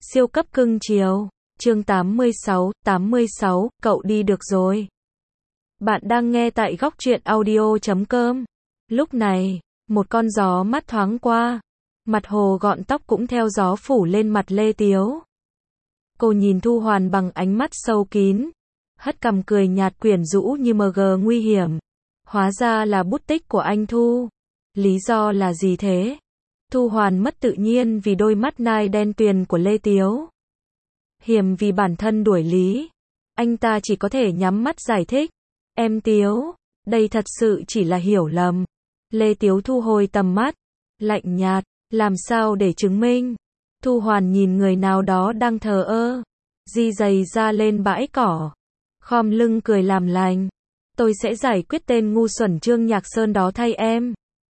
Siêu cấp cưng chiều. Chương 86, cậu đi được rồi. Bạn đang nghe tại góc truyện audio.com. Lúc này, một con gió mát thoáng qua. Mặt hồ gọn tóc cũng theo gió phủ lên mặt Lê Tiếu. Cô nhìn Thu Hoàn bằng ánh mắt sâu kín. Hất cằm cười nhạt quyển rũ như MG nguy hiểm. Hóa ra là bút tích của anh Thu. Lý do là gì thế? Thu Hoàn mất tự nhiên vì đôi mắt nai đen tuyền của Lê Tiếu. Hiềm vì bản thân đuổi lý. Anh ta chỉ có thể nhắm mắt giải thích. Em Tiếu, đây thật sự chỉ là hiểu lầm. Lê Tiếu thu hồi tầm mắt. Lạnh nhạt, làm sao để chứng minh? Thu Hoàn nhìn người nào đó đang thờ ơ. Di giày ra lên bãi cỏ. Khom lưng cười làm lành. Tôi sẽ giải quyết tên ngu xuẩn Trương Nhạc Sơn đó thay em.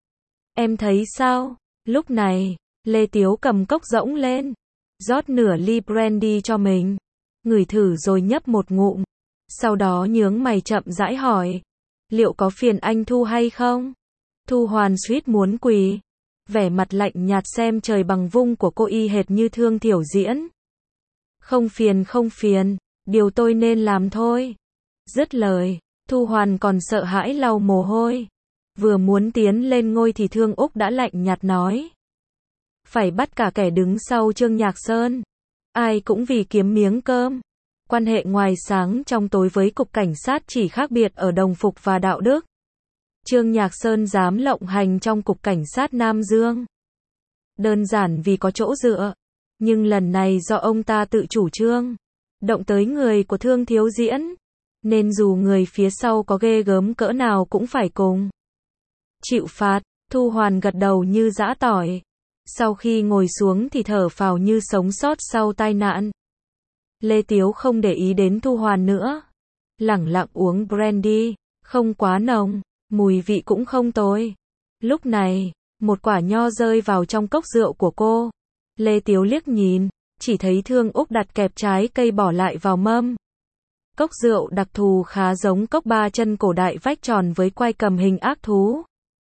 Em thấy sao? Lúc này, Lê Tiếu cầm cốc rỗng lên. Rót nửa ly brandy cho mình. Ngửi thử rồi nhấp một ngụm. Sau đó nhướng mày chậm rãi hỏi. Liệu có phiền anh Thu hay không? Thu Hoàn suýt muốn quỳ. Vẻ mặt lạnh nhạt xem trời bằng vung của cô y hệt như Thương Thiểu Diễn. Không phiền, điều tôi nên làm thôi. Dứt lời, Thu Hoàn còn sợ hãi lau mồ hôi. Vừa muốn tiến lên ngôi thì Thương Úc đã lạnh nhạt nói. Phải bắt cả kẻ đứng sau Trương Nhạc Sơn. Ai cũng vì kiếm miếng cơm. Quan hệ ngoài sáng trong tối với cục cảnh sát chỉ khác biệt ở đồng phục và đạo đức. Trương Nhạc Sơn dám lộng hành trong cục cảnh sát Nam Dương. Đơn giản vì có chỗ dựa. Nhưng lần này do ông ta tự chủ trương. Động tới người của Thương Thiếu Diễn. Nên dù người phía sau có ghê gớm cỡ nào cũng phải cùng chịu phạt. Thu Hoàn gật đầu như giã tỏi. Sau khi ngồi xuống thì thở phào như sống sót sau tai nạn. Lê Tiếu không để ý đến Thu Hoàn nữa. Lẳng lặng uống brandy, không quá nồng, mùi vị cũng không tồi. Lúc này, một quả nho rơi vào trong cốc rượu của cô. Lê Tiếu liếc nhìn, chỉ thấy Thương Úc đặt kẹp trái cây bỏ lại vào mâm. Cốc rượu đặc thù khá giống cốc ba chân cổ đại vách tròn với quai cầm hình ác thú.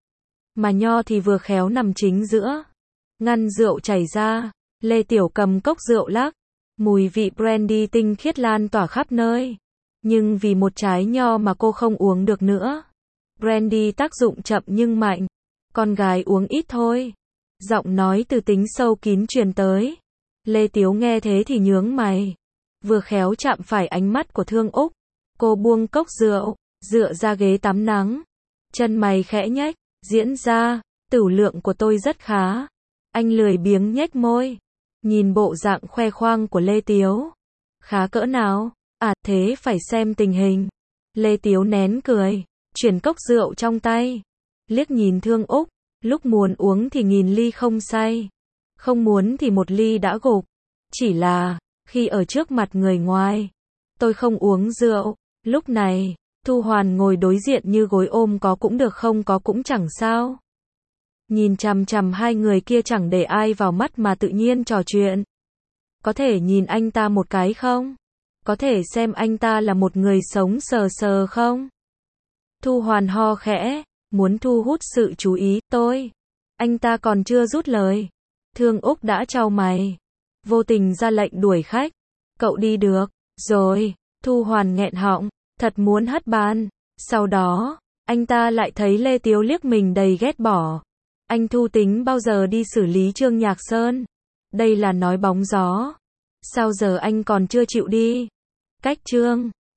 Mà nho thì vừa khéo nằm chính giữa. Ngăn rượu chảy ra, Lê Tiểu cầm cốc rượu lắc. Mùi vị brandy tinh khiết lan tỏa khắp nơi. Nhưng vì một trái nho mà cô không uống được nữa. Brandy tác dụng chậm nhưng mạnh. Con gái uống ít thôi. Giọng nói từ tính sâu kín truyền tới. Lê Tiếu nghe thế thì nhướng mày. Vừa khéo chạm phải ánh mắt của Thương Úc. Cô buông cốc rượu, dựa ra ghế tắm nắng. Chân mày khẽ nhếch, diễn ra, tửu lượng của tôi rất khá. Anh lười biếng nhếch môi. Nhìn bộ dạng khoe khoang của Lê Tiếu. Khá cỡ nào? À thế phải xem tình hình. Lê Tiếu nén cười. Chuyển cốc rượu trong tay. Liếc nhìn Thương Úc. Lúc muốn uống thì nghìn ly không say. Không muốn thì một ly đã gục. Chỉ là, khi ở trước mặt người ngoài. Tôi không uống rượu. Lúc này, Thu Hoàn ngồi đối diện như gối ôm có cũng được không có cũng chẳng sao. Nhìn chằm chằm hai người kia chẳng để ai vào mắt mà tự nhiên trò chuyện. Có thể nhìn anh ta một cái không? Có thể xem anh ta là một người sống sờ sờ không? Thu Hoàn ho khẽ, muốn thu hút sự chú ý. Tôi. Anh ta còn chưa rút lời. Thương Úc đã chau mày. Vô tình ra lệnh đuổi khách. Cậu đi được. Rồi. Thu Hoàn nghẹn họng. Thật muốn hất bàn. Sau đó, anh ta lại thấy Lê Tiếu liếc mình đầy ghét bỏ. Anh Thu tính bao giờ đi xử lý Trương Nhạc Sơn? Đây là nói bóng gió. Sao giờ anh còn chưa chịu đi? Cách Trương